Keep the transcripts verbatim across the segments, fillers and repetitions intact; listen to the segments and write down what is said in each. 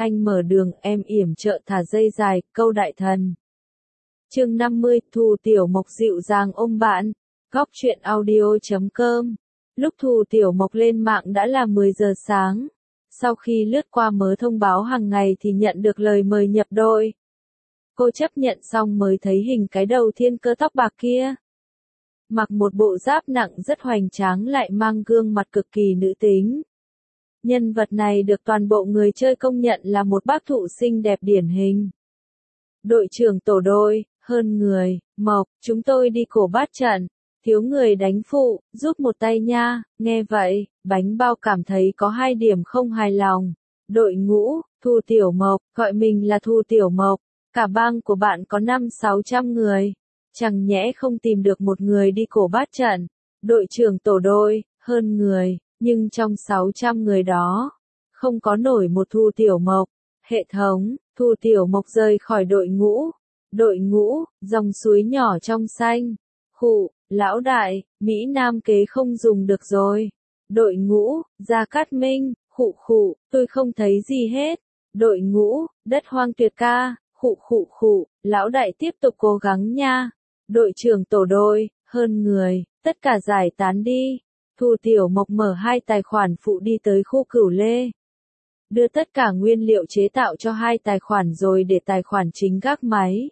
anh mở đường, em yểm trợ thả dây dài, câu đại thần. Chương năm mươi, Thu Tiểu Mộc dịu dàng ôm bạn. Góc truyện audio chấm com. Lúc Thu Tiểu Mộc lên mạng đã là mười giờ sáng. Sau khi lướt qua mớ thông báo hàng ngày thì nhận được lời mời nhập đội. Cô chấp nhận xong mới thấy hình cái đầu thiên cơ tóc bạc kia. Mặc một bộ giáp nặng rất hoành tráng lại mang gương mặt cực kỳ nữ tính. Nhân vật này được toàn bộ người chơi công nhận là một bác thụ xinh đẹp điển hình. Đội trưởng tổ đội, hơn người, Mộc, chúng tôi đi cổ bát trận, thiếu người đánh phụ, giúp một tay nha. Nghe vậy, Bánh Bao cảm thấy có hai điểm không hài lòng. Đội ngũ, Thu Tiểu Mộc, gọi mình là Thu Tiểu Mộc, cả bang của bạn có năm sáu trăm người. Chẳng nhẽ không tìm được một người đi cổ bát trận. Đội trưởng tổ đội, hơn người, nhưng trong sáu trăm người đó, không có nổi một Thu Tiểu Mộc. Hệ thống, Thu Tiểu Mộc rời khỏi đội ngũ. Đội ngũ, dòng suối nhỏ trong xanh. Khụ, lão đại, Mỹ Nam kế không dùng được rồi. Đội ngũ, Gia Cát Minh, khụ khụ, tôi không thấy gì hết. Đội ngũ, đất hoang tuyệt ca, khụ khụ khụ, lão đại tiếp tục cố gắng nha. Đội trưởng tổ đội, hơn người, tất cả giải tán đi. Thu Tiểu Mộc mở hai tài khoản phụ đi tới khu Cửu Lê. Đưa tất cả nguyên liệu chế tạo cho hai tài khoản rồi để tài khoản chính gác máy.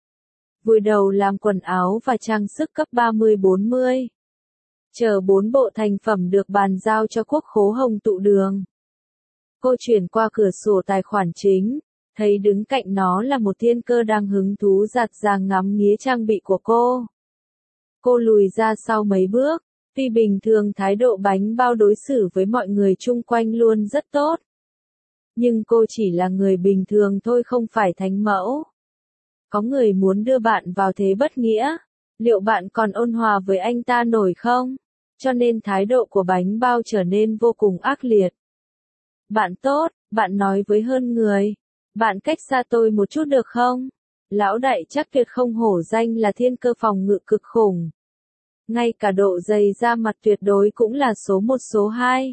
Vùi đầu làm quần áo và trang sức cấp ba mươi bốn mươi. Chờ bốn bộ thành phẩm được bàn giao cho Quốc Khố Hồng Tụ Đường. Cô chuyển qua cửa sổ tài khoản chính, thấy đứng cạnh nó là một thiên cơ đang hứng thú giặt giàng ngắm nghía trang bị của cô. Cô lùi ra sau mấy bước, tuy bình thường thái độ Bánh Bao đối xử với mọi người chung quanh luôn rất tốt. Nhưng cô chỉ là người bình thường thôi, không phải thánh mẫu. Có người muốn đưa bạn vào thế bất nghĩa, liệu bạn còn ôn hòa với anh ta nổi không? Cho nên thái độ của Bánh Bao trở nên vô cùng ác liệt. Bạn tốt, bạn nói với hơn người. Bạn cách xa tôi một chút được không? Lão đại chắc tuyệt không hổ danh là thiên cơ phòng ngự cực khủng. Ngay cả độ dày da mặt tuyệt đối cũng là số một số hai.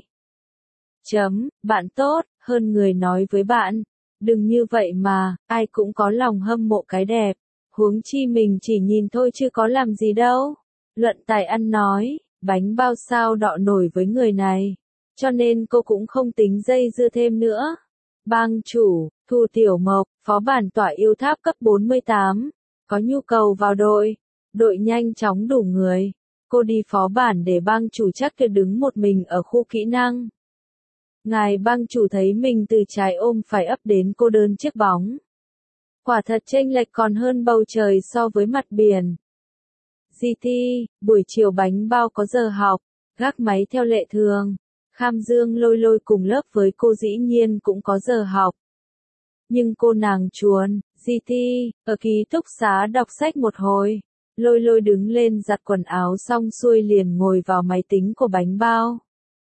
Chấm, bạn tốt, hơn người nói với bạn. Đừng như vậy mà, ai cũng có lòng hâm mộ cái đẹp. Huống chi mình chỉ nhìn thôi chứ có làm gì đâu. Luận tài ăn nói, Bánh Bao sao đọ nổi với người này. Cho nên cô cũng không tính dây dưa thêm nữa. Bang chủ, Thu Tiểu Mộc, phó bản tỏa yêu tháp cấp bốn mươi tám. Có nhu cầu vào đội. Đội nhanh chóng đủ người. Cô đi phó bản để bang chủ chắc cứ đứng một mình ở khu kỹ năng. Ngài bang chủ thấy mình từ trái ôm phải ấp đến cô đơn chiếc bóng. Quả thật chênh lệch còn hơn bầu trời so với mặt biển. giê tê, buổi chiều Bánh Bao có giờ học, gác máy theo lệ thường. Kham Dương Lôi Lôi cùng lớp với cô dĩ nhiên cũng có giờ học. Nhưng cô nàng chuồn, giê tê, ở ký túc xá đọc sách một hồi. Lôi Lôi đứng lên giặt quần áo xong xuôi liền ngồi vào máy tính của Bánh Bao.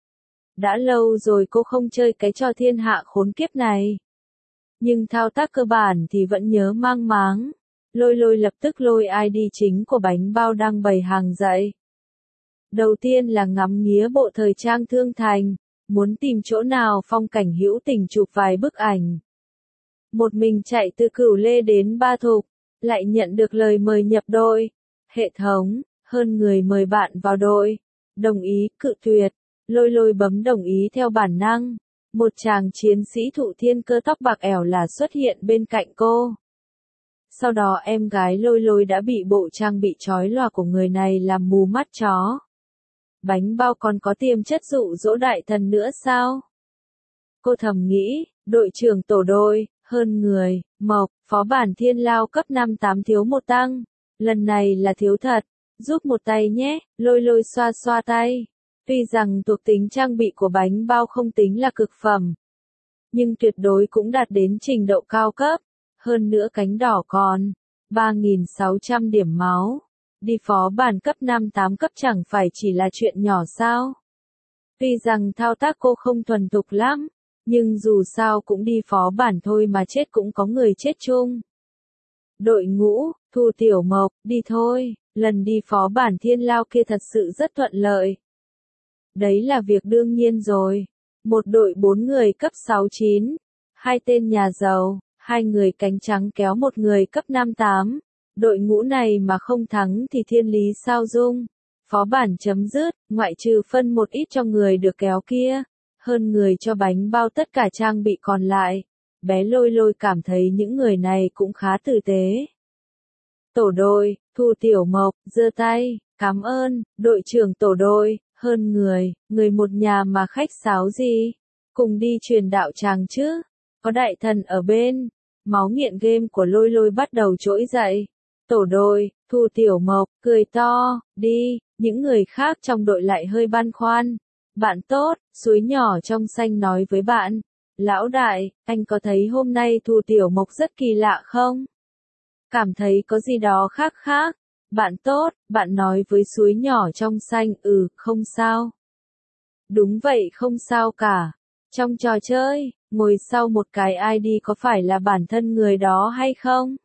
Đã lâu rồi cô không chơi cái trò thiên hạ khốn kiếp này. Nhưng thao tác cơ bản thì vẫn nhớ mang máng. Lôi Lôi lập tức lôi i đê chính của Bánh Bao đang bày hàng dậy. Đầu tiên là ngắm nghía bộ thời trang Thương Thành, muốn tìm chỗ nào phong cảnh hữu tình chụp vài bức ảnh. Một mình chạy từ Cửu Lê đến Ba Thục, lại nhận được lời mời nhập đội. Hệ thống, hơn người mời bạn vào đội. Đồng ý, cự tuyệt. Lôi Lôi bấm đồng ý theo bản năng. Một chàng chiến sĩ thụ thiên cơ tóc bạc ẻo là xuất hiện bên cạnh cô. Sau đó em gái Lôi Lôi đã bị bộ trang bị chói lòa của người này làm mù mắt chó. Bánh Bao còn có tiềm chất dụ dỗ đại thần nữa sao? Cô thầm nghĩ, đội trưởng tổ đội, hơn người, Mộc, phó bản thiên lao cấp năm tám thiếu một tăng. Lần này là thiếu thật, giúp một tay nhé. Lôi Lôi xoa xoa tay. Tuy rằng thuộc tính trang bị của Bánh Bao không tính là cực phẩm, nhưng tuyệt đối cũng đạt đến trình độ cao cấp. Hơn nữa cánh đỏ còn ba nghìn sáu trăm điểm máu. Đi phó bản cấp năm tám cấp chẳng phải chỉ là chuyện nhỏ sao? Tuy rằng thao tác cô không thuần thục lắm, nhưng dù sao cũng đi phó bản thôi mà chết cũng có người chết chung. Đội ngũ, Thu Tiểu Mộc, đi thôi, lần đi phó bản thiên lao kia thật sự rất thuận lợi. Đấy là việc đương nhiên rồi. Một đội bốn người cấp sáu chín, hai tên nhà giàu, hai người cánh trắng kéo một người cấp năm tám. Đội ngũ này mà không thắng thì thiên lý sao dung. Phó bản chấm dứt, ngoại trừ phân một ít cho người được kéo kia. Hơn người cho bánh bao tất cả trang bị còn lại. Bé Lôi Lôi cảm thấy những người này cũng khá tử tế. Tổ đội, Thu Tiểu Mộc, giơ tay, cảm ơn, đội trưởng tổ đội, hơn người, người một nhà mà khách sáo gì. Cùng đi truyền đạo tràng chứ, có đại thần ở bên. Máu nghiện game của Lôi Lôi bắt đầu trỗi dậy. Tổ đội, Thu Tiểu Mộc, cười to, đi, những người khác trong đội lại hơi băn khoăn. Bạn tốt, suối nhỏ trong xanh nói với bạn. Lão đại, anh có thấy hôm nay Thu Tiểu Mộc rất kỳ lạ không? Cảm thấy có gì đó khác khác. Bạn tốt, bạn nói với suối nhỏ trong xanh, ừ, không sao. Đúng vậy, không sao cả. Trong trò chơi, ngồi sau một cái i đê có phải là bản thân người đó hay không?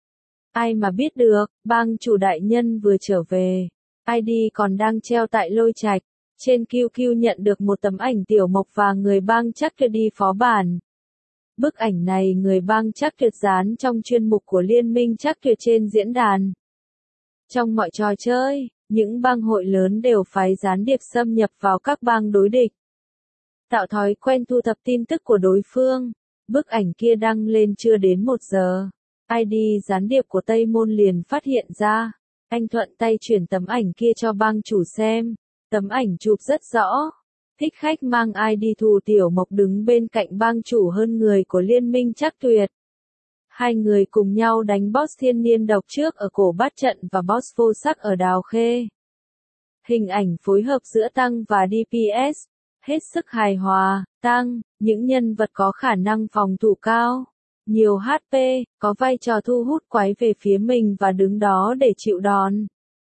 Ai mà biết được, bang chủ đại nhân vừa trở về. i đê còn đang treo tại Lôi Trạch. Trên quy quy nhận được một tấm ảnh Tiểu Mộc và người bang chắc tuyệt đi phó bản. Bức ảnh này người bang chắc tuyệt dán trong chuyên mục của Liên minh chắc tuyệt trên diễn đàn. Trong mọi trò chơi, những bang hội lớn đều phái gián điệp xâm nhập vào các bang đối địch. Tạo thói quen thu thập tin tức của đối phương. Bức ảnh kia đăng lên chưa đến một giờ. i đê gián điệp của Tây Môn liền phát hiện ra. Anh thuận tay chuyển tấm ảnh kia cho bang chủ xem. Tấm ảnh chụp rất rõ. Thích khách mang i đê Thu Tiểu Mộc đứng bên cạnh bang chủ hơn người của Liên minh chắc tuyệt. Hai người cùng nhau đánh boss thiên niên độc trước ở cổ bát trận và boss vô sắc ở Đào Khê. Hình ảnh phối hợp giữa Tăng và đê pê ét. Hết sức hài hòa. Tăng, những nhân vật có khả năng phòng thủ cao. Nhiều hát pê, có vai trò thu hút quái về phía mình và đứng đó để chịu đòn.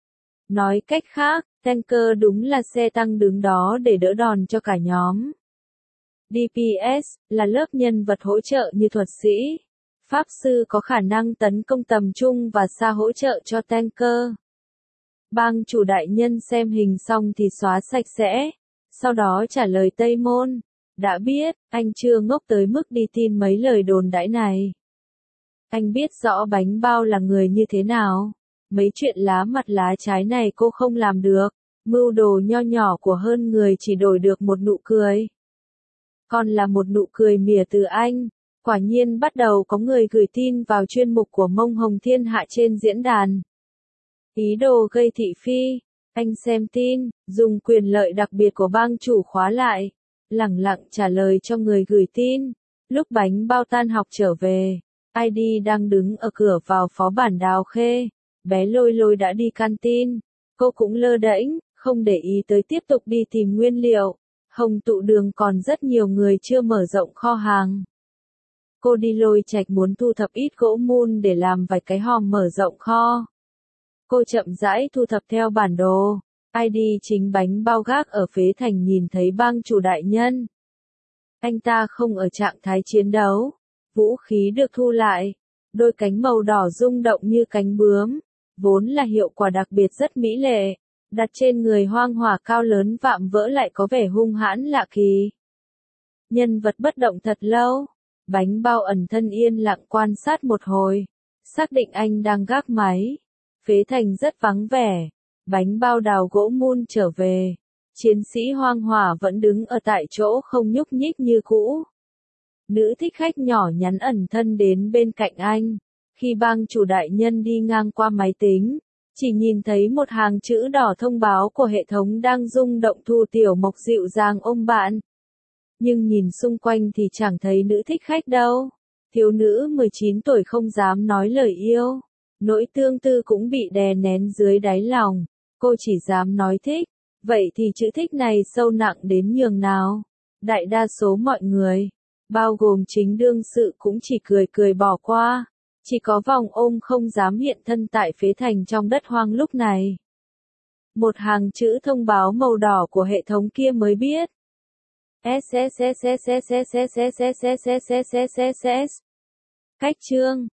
Nói cách khác, tanker đúng là xe tăng đứng đó để đỡ đòn cho cả nhóm. đê pê ét là lớp nhân vật hỗ trợ như thuật sĩ. Pháp sư có khả năng tấn công tầm trung và xa hỗ trợ cho tanker. Bang chủ đại nhân xem hình xong thì xóa sạch sẽ. Sau đó trả lời Tây Môn. Đã biết, anh chưa ngốc tới mức đi tin mấy lời đồn đãi này. Anh biết rõ bánh bao là người như thế nào. Mấy chuyện lá mặt lá trái này cô không làm được. Mưu đồ nho nhỏ của hơn người chỉ đổi được một nụ cười. Còn là một nụ cười mỉa từ anh. Quả nhiên bắt đầu có người gửi tin vào chuyên mục của Mông Hồng Thiên Hạ trên diễn đàn. Ý đồ gây thị phi. Anh xem tin, dùng quyền lợi đặc biệt của bang chủ khóa lại. Lẳng lặng trả lời cho người gửi tin. Lúc bánh bao tan học trở về, i đê đang đứng ở cửa vào phó bản Đào Khê. Bé Lôi Lôi đã đi canteen. Cô cũng lơ đễnh, không để ý tới tiếp tục đi tìm nguyên liệu. Hồng Tụ Đường còn rất nhiều người chưa mở rộng kho hàng. Cô đi Lôi Trạch muốn thu thập ít gỗ mun để làm vài cái hòm mở rộng kho. Cô chậm rãi thu thập theo bản đồ. i đê chính bánh bao gác ở Phế Thành nhìn thấy bang chủ đại nhân. Anh ta không ở trạng thái chiến đấu. Vũ khí được thu lại. Đôi cánh màu đỏ rung động như cánh bướm. Vốn là hiệu quả đặc biệt rất mỹ lệ. Đặt trên người hoang hỏa cao lớn vạm vỡ lại có vẻ hung hãn lạ kỳ. Nhân vật bất động thật lâu. Bánh bao ẩn thân yên lặng quan sát một hồi. Xác định anh đang gác máy. Phế Thành rất vắng vẻ. Bánh bao đào gỗ mun trở về. Chiến sĩ hoang hỏa vẫn đứng ở tại chỗ không nhúc nhích như cũ. Nữ thích khách nhỏ nhắn ẩn thân đến bên cạnh anh. Khi bang chủ đại nhân đi ngang qua máy tính, chỉ nhìn thấy một hàng chữ đỏ thông báo của hệ thống đang rung động. Thu Tiểu Mộc dịu dàng ôm bạn. Nhưng nhìn xung quanh thì chẳng thấy nữ thích khách đâu. Thiếu nữ mười chín tuổi không dám nói lời yêu. Nỗi tương tư cũng bị đè nén dưới đáy lòng. Cô chỉ dám nói thích. Vậy thì chữ thích này sâu nặng đến nhường nào? Đại đa số mọi người, bao gồm chính đương sự cũng chỉ cười cười bỏ qua. Chỉ có vòng ôm không dám hiện thân tại Phế Thành trong đất hoang lúc này. Một hàng chữ thông báo màu đỏ của hệ thống kia mới biết. Cách chương